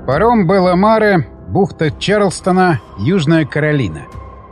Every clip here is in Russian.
Паром Белла-Маре, бухта Чарльстона, Южная Каролина.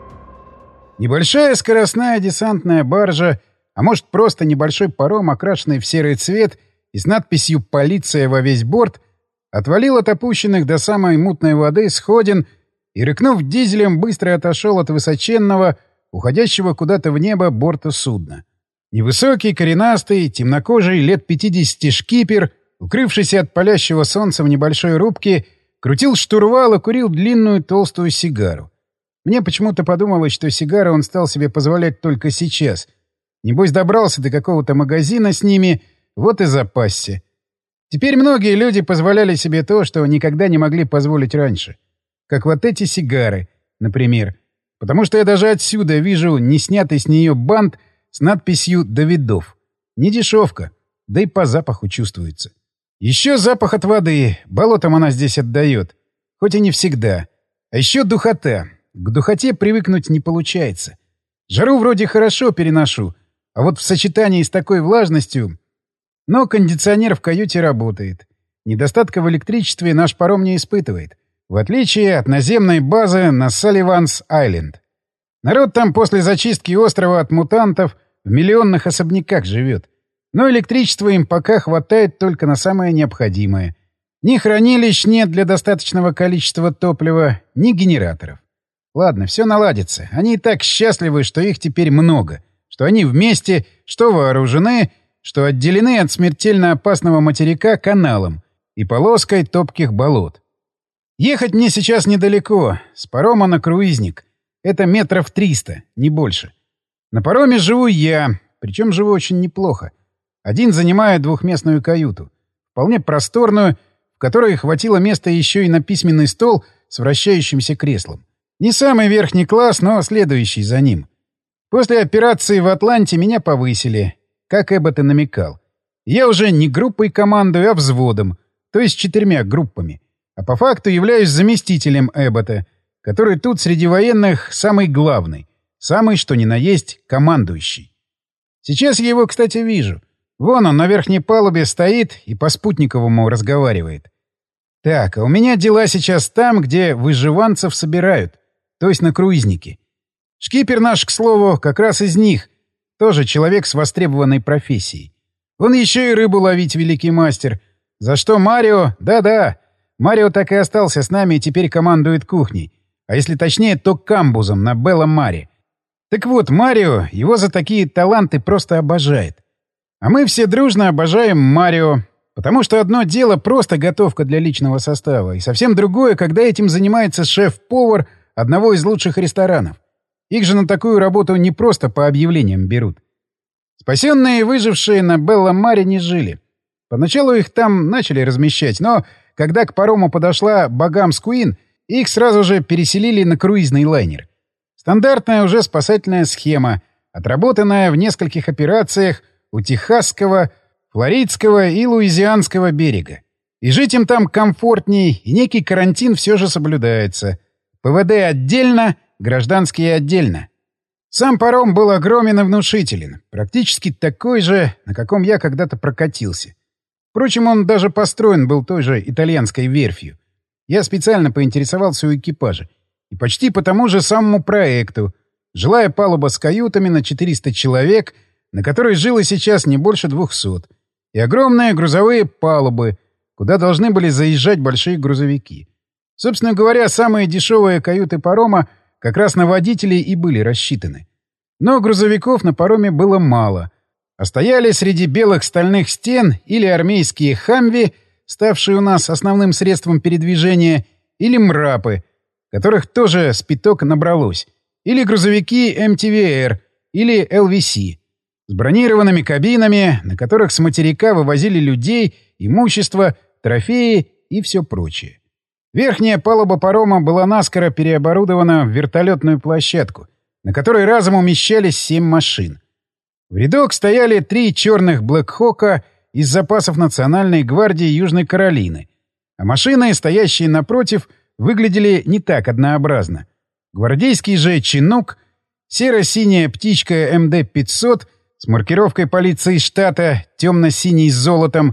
Небольшая скоростная десантная баржа, а может просто небольшой паром, окрашенный в серый цвет и с надписью «Полиция» во весь борт, отвалил от опущенных до самой мутной воды сходин и, рыкнув дизелем, быстро отошел от высоченного, уходящего куда-то в небо борта судна. Невысокий, коренастый, темнокожий, лет 50 шкипер, укрывшийся от палящего солнца в небольшой рубке, крутил штурвал и курил длинную толстую сигару. Мне почему-то подумалось, что сигары он стал себе позволять только сейчас. Небось, добрался до какого-то магазина с ними, вот и запасся. Теперь многие люди позволяли себе то, что никогда не могли позволить раньше. Как вот эти сигары, например. Потому что я даже отсюда вижу неснятый с нее бант с надписью «Давидов». Не дешевка, да и по запаху чувствуется. Еще запах от воды, болотом она здесь отдает. Хоть и не всегда. А еще духота. К духоте привыкнуть не получается. Жару вроде хорошо переношу, а вот в сочетании с такой влажностью... Но кондиционер в каюте работает. Недостатка в электричестве наш паром не испытывает. В отличие от наземной базы на Салливанс-Айленд. Народ там после зачистки острова от мутантов в миллионных особняках живет. Но электричества им пока хватает только на самое необходимое. Ни хранилищ нет для достаточного количества топлива, ни генераторов. Ладно, все наладится. Они и так счастливы, что их теперь много. Что они вместе, что вооружены, что отделены от смертельно опасного материка каналом и полоской топких болот. Ехать мне сейчас недалеко. С парома на круизник. Это метров 300, не больше. На пароме живу я, причем живу очень неплохо. Один занимает двухместную каюту. Вполне просторную, в которой хватило места еще и на письменный стол с вращающимся креслом. Не самый верхний класс, но следующий за ним. После операции в Атланте меня повысили, как Эббот и намекал. Я уже не группой командую, а взводом, то есть 4 группами. А по факту являюсь заместителем Эббота, который тут среди военных самый главный, самый что ни на есть командующий. Сейчас я его, кстати, вижу. Вон он на верхней палубе стоит и по спутниковому разговаривает. Так, а у меня дела сейчас там, где выживанцев собирают, то есть на круизнике. Шкипер наш, к слову, как раз из них. Тоже человек с востребованной профессией. Он еще и рыбу ловить великий мастер. За что Марио... Да-да, Марио так и остался с нами и теперь командует кухней. А если точнее, то камбузом на Белла-Маре. Так вот, Марио его за такие таланты просто обожает. А мы все дружно обожаем Марио, потому что одно дело просто готовка для личного состава, и совсем другое, когда этим занимается шеф-повар одного из лучших ресторанов. Их же на такую работу не просто по объявлениям берут. Спасенные и выжившие на Белла-Маре не жили. Поначалу их там начали размещать, но когда к парому подошла Багамс Куин, их сразу же переселили на круизный лайнер. Стандартная уже спасательная схема, отработанная в нескольких операциях у Техасского, Флоридского и Луизианского берега. И жить им там комфортней, и некий карантин все же соблюдается. ПВД отдельно, гражданские отдельно. Сам паром был огромен и внушителен, практически такой же, на каком я когда-то прокатился. Впрочем, он даже построен был той же итальянской верфью. Я специально поинтересовался у экипажа. И почти по тому же самому проекту. Жилая палуба с каютами на 400 человек, на которой жило сейчас не больше 200. И огромные грузовые палубы, куда должны были заезжать большие грузовики. Собственно говоря, самые дешевые каюты парома как раз на водителей и были рассчитаны. Но грузовиков на пароме было мало. А стояли среди белых стальных стен или армейские «Хамви», ставшие у нас основным средством передвижения, или «Мрапы», которых тоже спиток набралось, или грузовики МТВР, или ЛВС, с бронированными кабинами, на которых с материка вывозили людей, имущество, трофеи и все прочее. Верхняя палуба парома была наскоро переоборудована в вертолетную площадку, на которой разом умещались 7 машин. В рядок стояли 3 черных «Блэк-Хока» из запасов Национальной гвардии Южной Каролины, а машины, стоящие напротив, выглядели не так однообразно. Гвардейский же «Чинук», серо-синяя птичка МД-500 с маркировкой полиции штата темно-синий с золотом,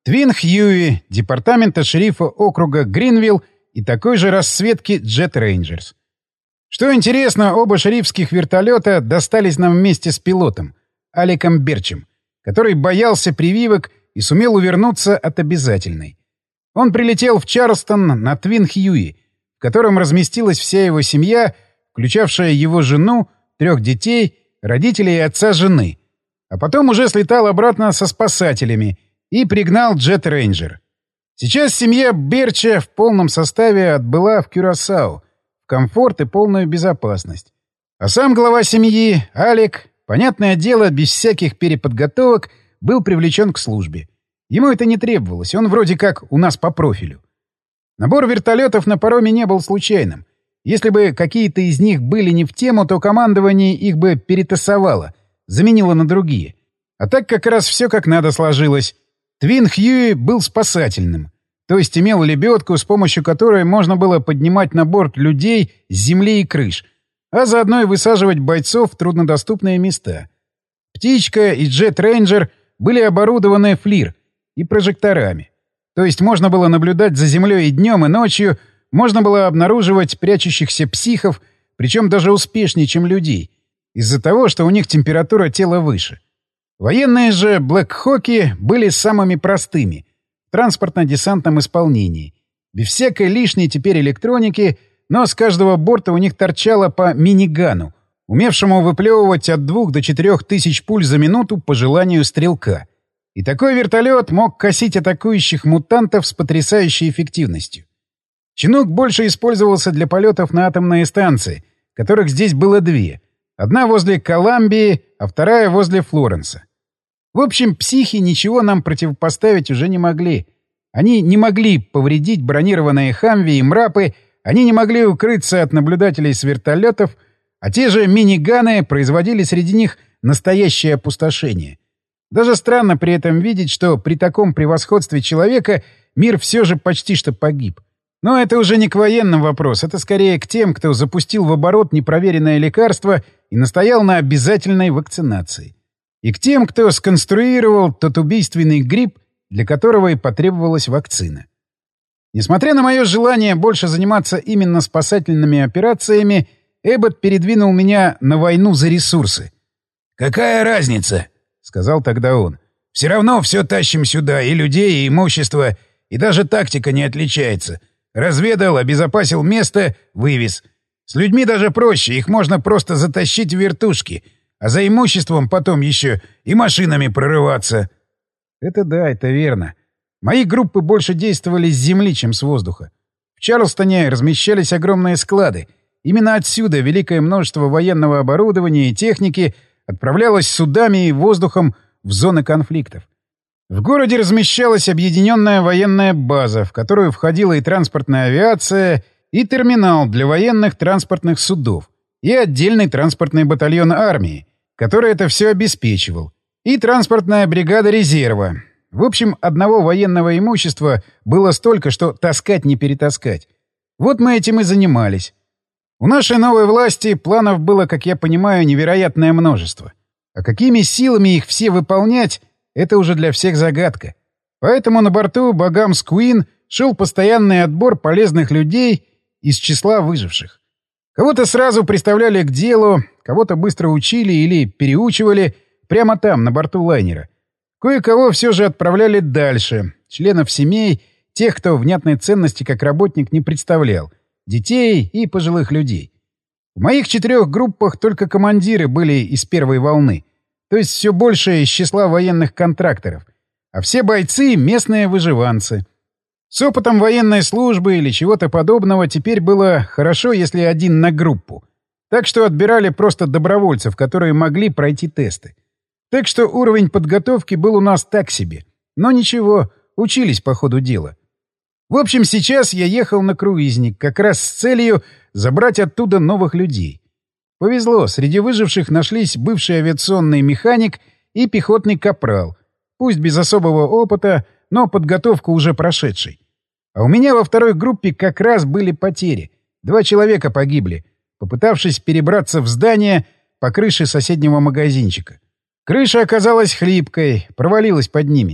Твин Хьюи, департамента шерифа округа Гринвилл и такой же расцветки Джет Рейнджерс. Что интересно, оба шерифских вертолета достались нам вместе с пилотом, Аликом Берчем, который боялся прививок и сумел увернуться от обязательной. Он прилетел в Чарльстон на Твин Хьюи, в котором разместилась вся его семья, включавшая его жену, 3 детей, родителей и отца жены. А потом уже слетал обратно со спасателями и пригнал Джет Рейнджер. Сейчас семья Берча в полном составе отбыла в Кюрасау, в комфорт и полную безопасность. А сам глава семьи, Алик, понятное дело, без всяких переподготовок, был привлечен к службе. Ему это не требовалось, он вроде как у нас по профилю. Набор вертолетов на пароме не был случайным. Если бы какие-то из них были не в тему, то командование их бы перетасовало, заменило на другие. А так как раз все как надо сложилось. Твин Хьюи был спасательным, то есть имел лебедку, с помощью которой можно было поднимать на борт людей с земли и крыш, а заодно и высаживать бойцов в труднодоступные места. «Птичка» и «Джет Рейнджер» были оборудованы флир и прожекторами. То есть можно было наблюдать за землей и днем, и ночью, можно было обнаруживать прячущихся психов, причем даже успешнее, чем людей, из-за того, что у них температура тела выше. Военные же «Блэк-Хоки» были самыми простыми в транспортно-десантном исполнении. Без всякой лишней теперь электроники, но с каждого борта у них торчало по минигану, умевшему выплевывать от 2 до 4 тысяч пуль за минуту по желанию стрелка. И такой вертолет мог косить атакующих мутантов с потрясающей эффективностью. «Чинук» больше использовался для полетов на атомные станции, которых здесь было 2. Одна возле Коламбии, а вторая возле Флоренса. В общем, психи ничего нам противопоставить уже не могли. Они не могли повредить бронированные «Хамви» и «Мрапы», они не могли укрыться от наблюдателей с вертолетов, а те же миниганы производили среди них настоящее опустошение. Даже странно при этом видеть, что при таком превосходстве человека мир все же почти что погиб. Но это уже не к военным вопрос, это скорее к тем, кто запустил в оборот непроверенное лекарство и настоял на обязательной вакцинации. И к тем, кто сконструировал тот убийственный грипп, для которого и потребовалась вакцина. Несмотря на мое желание больше заниматься именно спасательными операциями, Эббот передвинул меня на войну за ресурсы. «Какая разница?» — сказал тогда он. «Все равно все тащим сюда, и людей, и имущество, и даже тактика не отличается. Разведал, обезопасил место, вывез. С людьми даже проще, их можно просто затащить в вертушки, а за имуществом потом еще и машинами прорываться». Это да, это верно. Мои группы больше действовали с земли, чем с воздуха. В Чарльстоне размещались огромные склады. Именно отсюда великое множество военного оборудования и техники отправлялось судами и воздухом в зоны конфликтов. В городе размещалась объединенная военная база, в которую входила и транспортная авиация, и терминал для военных транспортных судов, и отдельный транспортный батальон армии, который это все обеспечивал, и транспортная бригада резерва. В общем, одного военного имущества было столько, что таскать не перетаскать. Вот мы этим и занимались. У нашей новой власти планов было, как я понимаю, невероятное множество. А какими силами их все выполнять — это уже для всех загадка. Поэтому на борту «Багамс Куин» шел постоянный отбор полезных людей из числа выживших. Кого-то сразу приставляли к делу, кого-то быстро учили или переучивали прямо там, на борту лайнера. Кое-кого все же отправляли дальше, членов семей, тех, кто внятной ценности как работник не представлял, детей и пожилых людей. В моих 4 группах только командиры были из первой волны, то есть все больше из числа военных контракторов, а все бойцы — местные выживанцы. С опытом военной службы или чего-то подобного теперь было хорошо, если 1 на группу. Так что отбирали просто добровольцев, которые могли пройти тесты. Так что уровень подготовки был у нас так себе. Но ничего, учились по ходу дела. В общем, сейчас я ехал на круизник как раз с целью забрать оттуда новых людей. Повезло, среди выживших нашлись бывший авиационный механик и пехотный капрал, пусть без особого опыта, но подготовку уже прошедший. А у меня во второй группе как раз были потери. 2 человека погибли, попытавшись перебраться в здание по крыше соседнего магазинчика. Крыша оказалась хлипкой, провалилась под ними.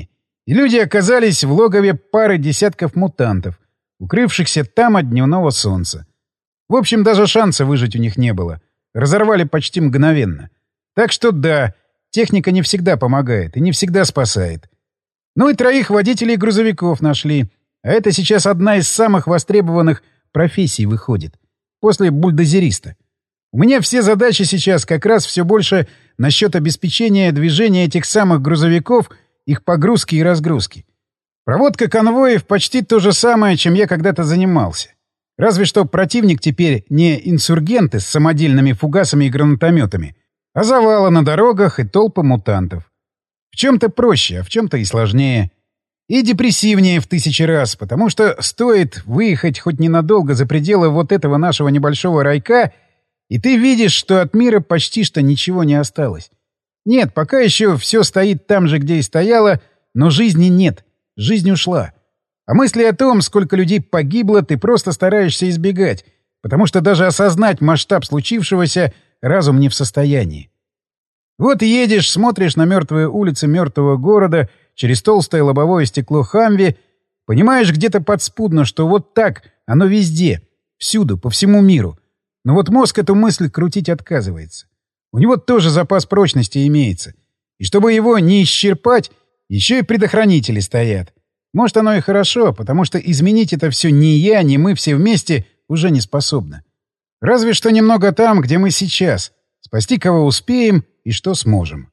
И люди оказались в логове пары десятков мутантов, укрывшихся там от дневного солнца. В общем, даже шанса выжить у них не было. Разорвали почти мгновенно. Так что да, техника не всегда помогает и не всегда спасает. Ну и 3 водителей грузовиков нашли. А это сейчас одна из самых востребованных профессий выходит. После бульдозериста. У меня все задачи сейчас как раз все больше насчет обеспечения движения этих самых грузовиков, их погрузки и разгрузки. Проводка конвоев почти то же самое, чем я когда-то занимался. Разве что противник теперь не инсургенты с самодельными фугасами и гранатометами, а завалы на дорогах и толпы мутантов. В чем-то проще, а в чем-то и сложнее. И депрессивнее в 1000 раз, потому что стоит выехать хоть ненадолго за пределы вот этого нашего небольшого райка, и ты видишь, что от мира почти что ничего не осталось. Нет, пока еще все стоит там же, где и стояло, но жизни нет, жизнь ушла. А мысли о том, сколько людей погибло, ты просто стараешься избегать, потому что даже осознать масштаб случившегося разум не в состоянии. Вот едешь, смотришь на мертвые улицы мертвого города через толстое лобовое стекло Хамви, понимаешь где-то подспудно, что вот так оно везде, всюду, по всему миру. Но вот мозг эту мысль крутить отказывается. У него тоже запас прочности имеется. И чтобы его не исчерпать, еще и предохранители стоят. Может, оно и хорошо, потому что изменить это все ни я, ни мы все вместе уже не способны. Разве что немного там, где мы сейчас. Спасти кого успеем и что сможем.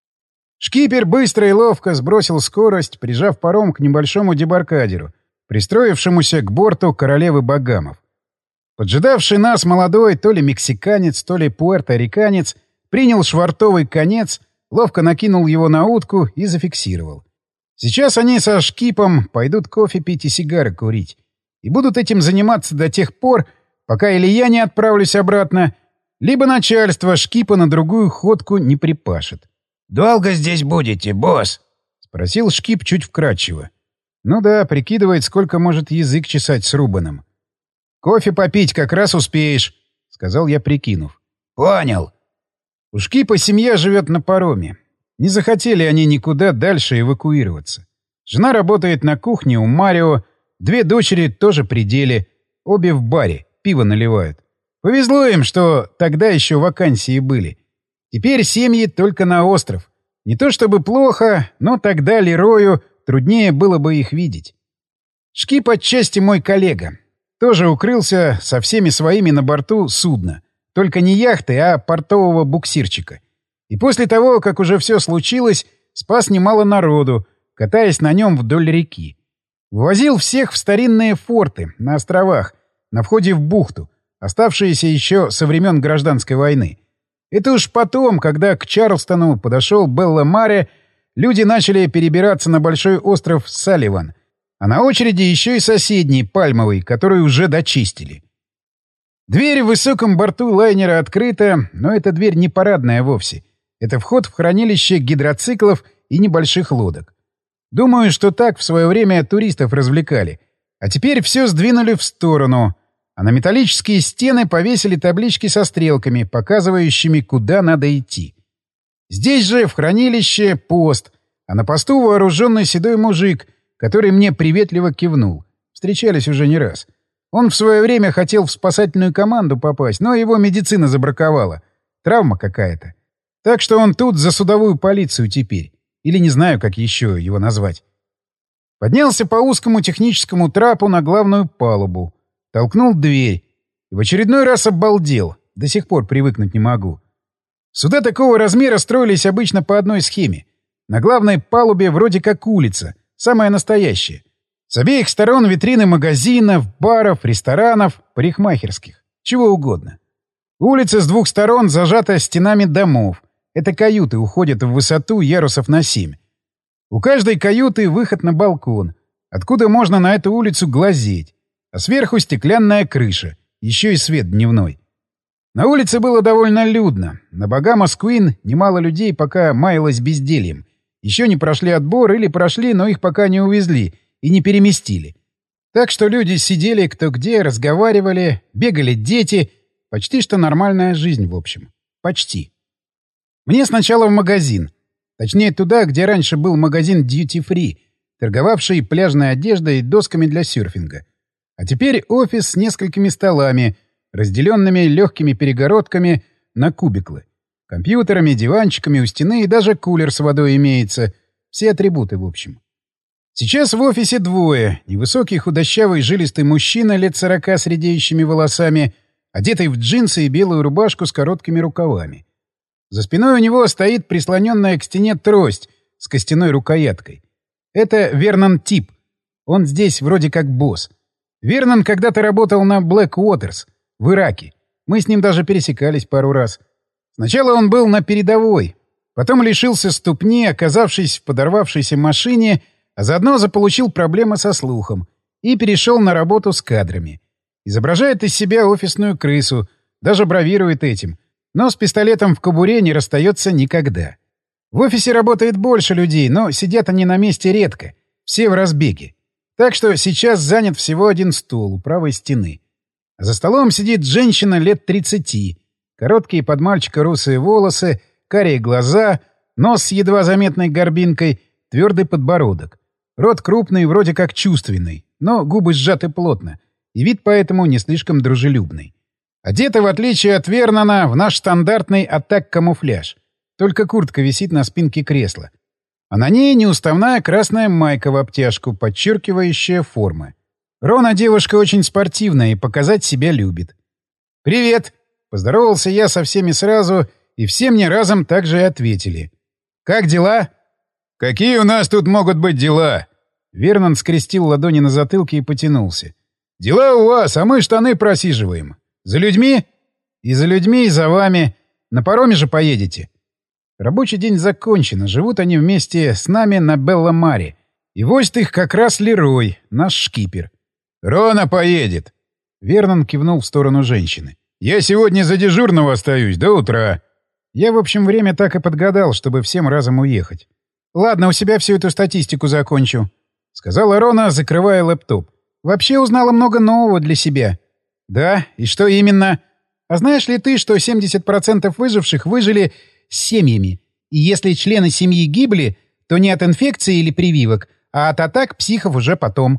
Шкипер быстро и ловко сбросил скорость, прижав паром к небольшому дебаркадеру, пристроившемуся к борту королевы Багамов. Поджидавший нас молодой то ли мексиканец, то ли пуэрториканец принял швартовый конец, ловко накинул его на утку и зафиксировал. Сейчас они со Шкипом пойдут кофе пить и сигары курить. И будут этим заниматься до тех пор, пока или я не отправлюсь обратно, либо начальство Шкипа на другую ходку не припашет. «Долго здесь будете, босс?» — спросил Шкип чуть вкратчиво. Ну да, прикидывает, сколько может язык чесать с Рубаном. «Кофе попить как раз успеешь», — сказал я, прикинув. «Понял». У Шкипа семья живет на пароме. Не захотели они никуда дальше эвакуироваться. Жена работает на кухне у Марио, 2 дочери тоже при деле, обе в баре, пиво наливают. Повезло им, что тогда еще вакансии были. Теперь семьи только на остров. Не то чтобы плохо, но тогда Лерою труднее было бы их видеть. Шкип отчасти мой коллега. Тоже укрылся со всеми своими на борту судна. Только не яхты, а портового буксирчика. И после того, как уже все случилось, спас немало народу, катаясь на нем вдоль реки. Ввозил всех в старинные форты на островах, на входе в бухту, оставшиеся еще со времен Гражданской войны. Это уж потом, когда к Чарльстону подошел Белла-Маре, люди начали перебираться на большой остров Салливан, а на очереди еще и соседний, Пальмовый, который уже дочистили. Дверь в высоком борту лайнера открыта, но эта дверь не парадная вовсе. Это вход в хранилище гидроциклов и небольших лодок. Думаю, что так в свое время туристов развлекали. А теперь все сдвинули в сторону, а на металлические стены повесили таблички со стрелками, показывающими, куда надо идти. Здесь же в хранилище пост, а на посту вооруженный седой мужик, который мне приветливо кивнул. Встречались уже не раз. Он в свое время хотел в спасательную команду попасть, но его медицина забраковала. Травма какая-то. Так что он тут за судовую полицию теперь. Или не знаю, как еще его назвать. Поднялся по узкому техническому трапу на главную палубу. Толкнул дверь. И в очередной раз обалдел. До сих пор привыкнуть не могу. Суда такого размера строились обычно по одной схеме. На главной палубе вроде как улица. Самая настоящая. С обеих сторон витрины магазинов, баров, ресторанов, парикмахерских. Чего угодно. Улица с 2 сторон зажата стенами домов. Это каюты уходят в высоту ярусов на 7. У каждой каюты выход на балкон, откуда можно на эту улицу глазеть. А сверху стеклянная крыша, еще и свет дневной. На улице было довольно людно. На Багамос-Куин немало людей пока маялось бездельем. Еще не прошли отбор или прошли, но их пока не увезли и не переместили. Так что люди сидели кто где, разговаривали, бегали дети. Почти что нормальная жизнь, в общем. Почти. Мне сначала в магазин. Точнее, туда, где раньше был магазин Duty Free. торговавший пляжной одеждой и досками для серфинга. А теперь офис с несколькими столами, разделенными легкими перегородками на кубиклы. Компьютерами, диванчиками у стены и даже кулер с водой имеется. Все атрибуты, в общем. Сейчас в офисе двое. Невысокий худощавый жилистый мужчина лет 40 с редеющими волосами, одетый в джинсы и белую рубашку с короткими рукавами. За спиной у него стоит прислоненная к стене трость с костяной рукояткой. Это Вернон Тип. Он здесь вроде как босс. Вернон когда-то работал на Black Waters в Ираке. Мы с ним даже пересекались пару раз. Сначала он был на передовой, потом лишился ступни, оказавшись в подорвавшейся машине, а заодно заполучил проблемы со слухом и перешел на работу с кадрами. Изображает из себя офисную крысу, даже бравирует этим, но с пистолетом в кобуре не расстается никогда. В офисе работает больше людей, но сидят они на месте редко, все в разбеге. Так что сейчас занят всего один стул у правой стены. А за столом сидит женщина лет 30. Короткие под мальчика русые волосы, карие глаза, нос с едва заметной горбинкой, твердый подбородок. Рот крупный, вроде как чувственный, но губы сжаты плотно, и вид поэтому не слишком дружелюбный. Одета, в отличие от Вернона, в наш стандартный атак-камуфляж. Только куртка висит на спинке кресла. А на ней неуставная красная майка в обтяжку, подчеркивающая формы. Рона девушка очень спортивная и показать себя любит. «Привет!» — поздоровался я со всеми сразу, и все мне разом так же и ответили. «Как дела?» «Какие у нас тут могут быть дела?» Вернон скрестил ладони на затылке и потянулся. «Дела у вас, а мы штаны просиживаем. За людьми?» «И за людьми, и за вами. На пароме же поедете». Рабочий день закончен, живут они вместе с нами на Белла-Маре. И возит их как раз Лерой, наш шкипер. «Рона поедет!» Вернон кивнул в сторону женщины. «Я сегодня за дежурного остаюсь до утра». Я, в общем, время так и подгадал, чтобы всем разом уехать. «Ладно, у себя всю эту статистику закончу», — сказала Рона, закрывая лэптоп. «Вообще узнала много нового для себя». «Да? И что именно?» «А знаешь ли ты, что 70% выживших выжили с семьями? И если члены семьи гибли, то не от инфекции или прививок, а от атак психов уже потом».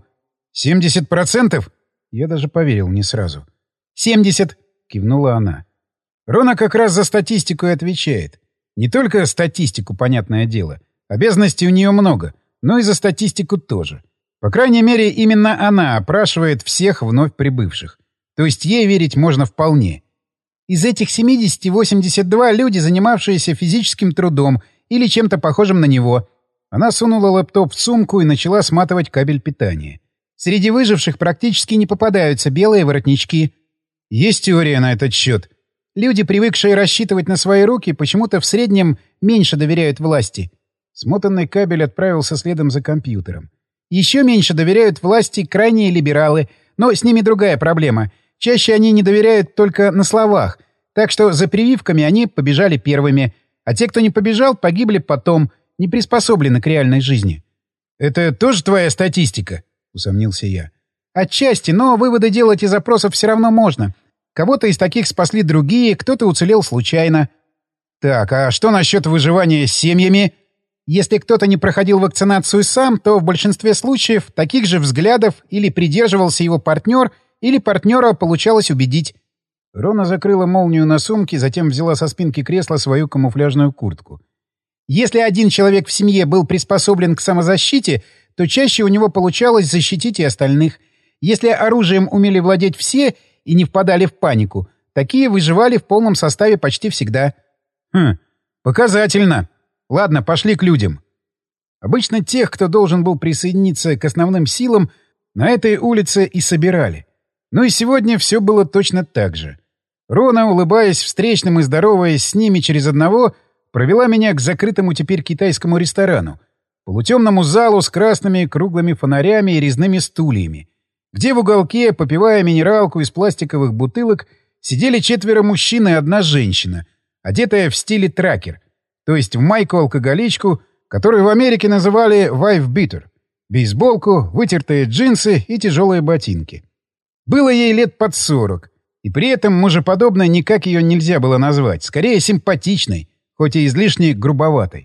«70%?» Я даже поверил не сразу. «70», — кивнула она. Рона как раз за статистику и отвечает. Не только статистику, понятное дело. Обязанностей у нее много, но и за статистику тоже. По крайней мере, именно она опрашивает всех вновь прибывших. То есть ей верить можно вполне. Из этих 70 82 люди, занимавшиеся физическим трудом или чем-то похожим на него. Она сунула лэптоп в сумку и начала сматывать кабель питания. Среди выживших практически не попадаются белые воротнички. Есть теория на этот счет. Люди, привыкшие рассчитывать на свои руки, почему-то в среднем меньше доверяют власти. Смотанный кабель отправился следом за компьютером. Еще меньше доверяют власти крайние либералы, но с ними другая проблема. Чаще они не доверяют только на словах, так что за прививками они побежали первыми, а те, кто не побежал, погибли потом, не приспособлены к реальной жизни. «Это тоже твоя статистика?» — усомнился я. «Отчасти, но выводы делать из опросов все равно можно. Кого-то из таких спасли другие, кто-то уцелел случайно». «Так, а что насчет выживания с семьями?» «Если кто-то не проходил вакцинацию сам, то в большинстве случаев таких же взглядов или придерживался его партнер, или партнера получалось убедить». Рона закрыла молнию на сумке, затем взяла со спинки кресла свою камуфляжную куртку. «Если один человек в семье был приспособлен к самозащите, то чаще у него получалось защитить и остальных. Если оружием умели владеть все и не впадали в панику, такие выживали в полном составе почти всегда». «Хм, показательно. Ладно, пошли к людям». Обычно тех, кто должен был присоединиться к основным силам, на этой улице и собирали. Но и сегодня все было точно так же. Рона, улыбаясь встречным и здороваясь с ними через одного, провела меня к закрытому теперь китайскому ресторану, полутемному залу с красными круглыми фонарями и резными стульями, где в уголке, попивая минералку из пластиковых бутылок, сидели 4 мужчин и 1 женщина, одетая в стиле тракер, то есть в майку-алкоголичку, которую в Америке называли «wife-beater», бейсболку, вытертые джинсы и тяжелые ботинки. Было ей лет под 40, и при этом мужеподобной никак ее нельзя было назвать, скорее симпатичной, хоть и излишне грубоватой.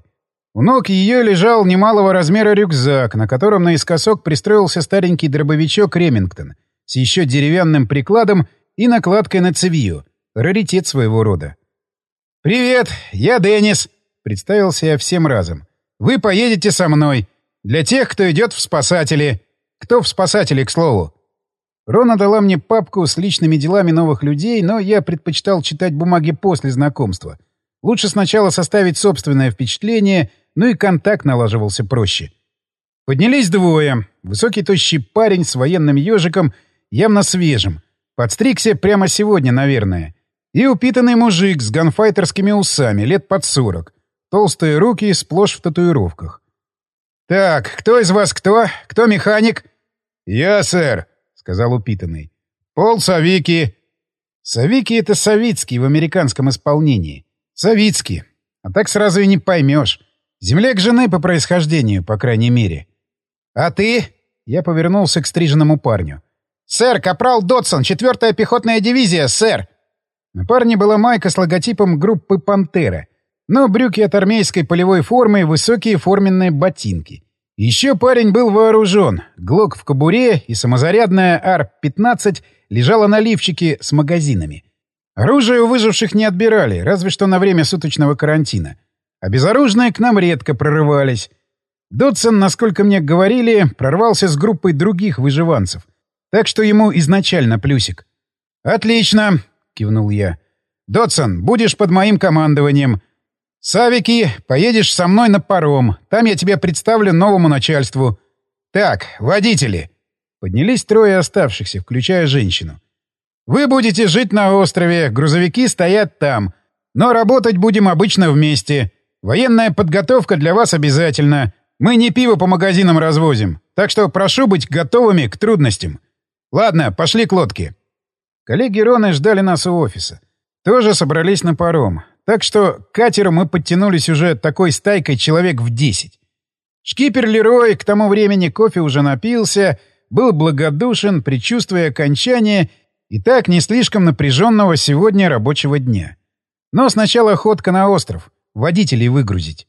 У ног ее лежал немалого размера рюкзак, на котором наискосок пристроился старенький дробовичок «Ремингтон» с еще деревянным прикладом и накладкой на цевьё. Раритет своего рода. «Привет, я Деннис», — представился я всем разом. «Вы поедете со мной. Для тех, кто идет в спасатели». «Кто в спасатели, к слову?» Рона дала мне папку с личными делами новых людей, но я предпочитал читать бумаги после знакомства. Лучше сначала составить собственное впечатление, ну и контакт налаживался проще. Поднялись двое. Высокий тощий парень с военным ежиком, явно свежим. Подстригся прямо сегодня, наверное. И упитанный мужик с ганфайтерскими усами, лет под 40. Толстые руки, сплошь в татуировках. «Так, кто из вас кто? Кто механик?» «Я, сэр», — сказал упитанный. «Пол Савики». Савики — это Савицкий в американском исполнении. Савицкий. А так сразу и не поймешь. Земляк жены по происхождению, по крайней мере. «А ты?» — я повернулся к стриженному парню. «Сэр, капрал Дотсон, 4-я пехотная дивизия, сэр!» На парне была майка с логотипом группы «Пантера», но брюки от армейской полевой формы и высокие форменные ботинки. Еще парень был вооружен. Глок в кобуре и самозарядная АР-15 лежала на лифчике с магазинами. Оружие у выживших не отбирали, разве что на время суточного карантина. А безоружные к нам редко прорывались. Дотсон, насколько мне говорили, прорвался с группой других выживанцев. Так что ему изначально плюсик. «Отлично!» — кивнул я. «Дотсон, будешь под моим командованием. Савики, поедешь со мной на паром. Там я тебя представлю новому начальству. Так, водители!» Поднялись трое оставшихся, включая женщину. «Вы будете жить на острове, грузовики стоят там. Но работать будем обычно вместе. Военная подготовка для вас обязательна. Мы не пиво по магазинам развозим, так что прошу быть готовыми к трудностям. Ладно, пошли к лодке». Коллеги Роны ждали нас у офиса. Тоже собрались на паром. Так что к катеру мы подтянулись уже такой стайкой человек в 10. Шкипер Лерой к тому времени кофе уже напился, был благодушен, предчувствуя окончания и так не слишком напряженного сегодня рабочего дня. Но сначала ходка на остров, водителей выгрузить.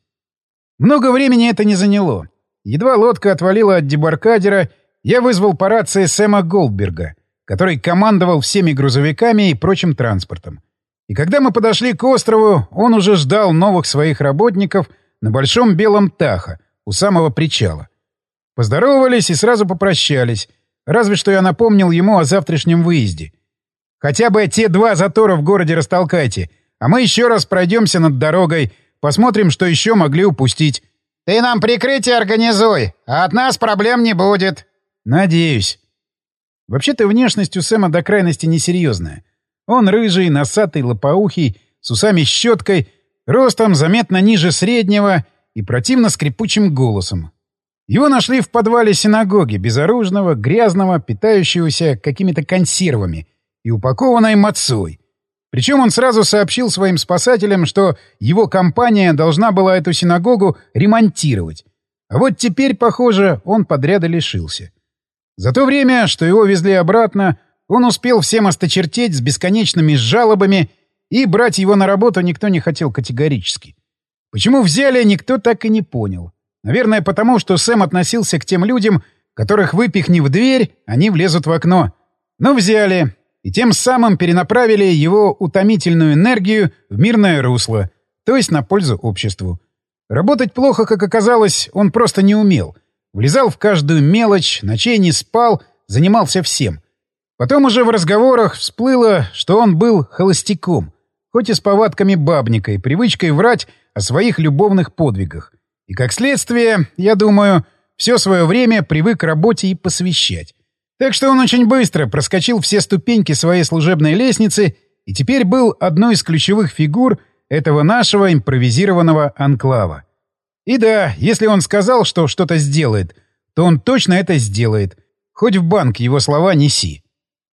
Много времени это не заняло. Едва лодка отвалила от дебаркадера, я вызвал по рации Сэма Голдберга, который командовал всеми грузовиками и прочим транспортом. И когда мы подошли к острову, он уже ждал новых своих работников на большом белом Тахо у самого причала. Поздоровались и сразу попрощались, разве что я напомнил ему о завтрашнем выезде. «Хотя бы те 2 затора в городе растолкайте, а мы еще раз пройдемся над дорогой, посмотрим, что еще могли упустить». «Ты нам прикрытие организуй, а от нас проблем не будет». «Надеюсь». Вообще-то внешность у Сэма до крайности несерьезная. Он рыжий, носатый, лопоухий, с усами-щеткой, ростом заметно ниже среднего и противно скрипучим голосом. Его нашли в подвале синагоги, безоружного, грязного, питающегося какими-то консервами и упакованной мацой. Причем он сразу сообщил своим спасателям, что его компания должна была эту синагогу ремонтировать. А вот теперь, похоже, он подряда лишился. За то время, что его везли обратно, он успел всем осточертеть с бесконечными жалобами, и брать его на работу никто не хотел категорически. Почему взяли, никто так и не понял. Наверное, потому что Сэм относился к тем людям, которых выпихни в дверь, они влезут в окно. Но взяли, и тем самым перенаправили его утомительную энергию в мирное русло, то есть на пользу обществу. Работать плохо, как оказалось, он просто не умел. Влезал в каждую мелочь, ночей не спал, занимался всем. Потом уже в разговорах всплыло, что он был холостяком, хоть и с повадками бабника и привычкой врать о своих любовных подвигах. И как следствие, я думаю, все свое время привык к работе и посвящать. Так что он очень быстро проскочил все ступеньки своей служебной лестницы и теперь был одной из ключевых фигур этого нашего импровизированного анклава. И да, если он сказал, что что-то сделает, то он точно это сделает. Хоть в банк его слова неси.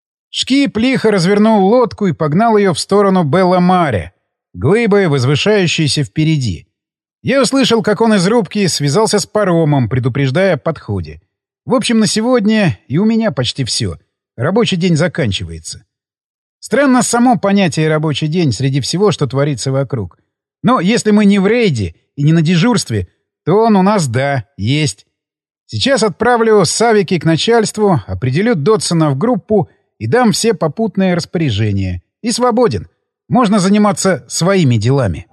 Шкип лихо развернул лодку и погнал ее в сторону Белла-Маре, глыбой, возвышающейся впереди. Я услышал, как он из рубки связался с паромом, предупреждая о подходе. В общем, на сегодня и у меня почти все. Рабочий день заканчивается. Странно само понятие «рабочий день» среди всего, что творится вокруг. Но если мы не в рейде и не на дежурстве, «Тон у нас, да, есть. Сейчас отправлю Савики к начальству, определю Дотсона в группу и дам все попутные распоряжения. И свободен. Можно заниматься своими делами».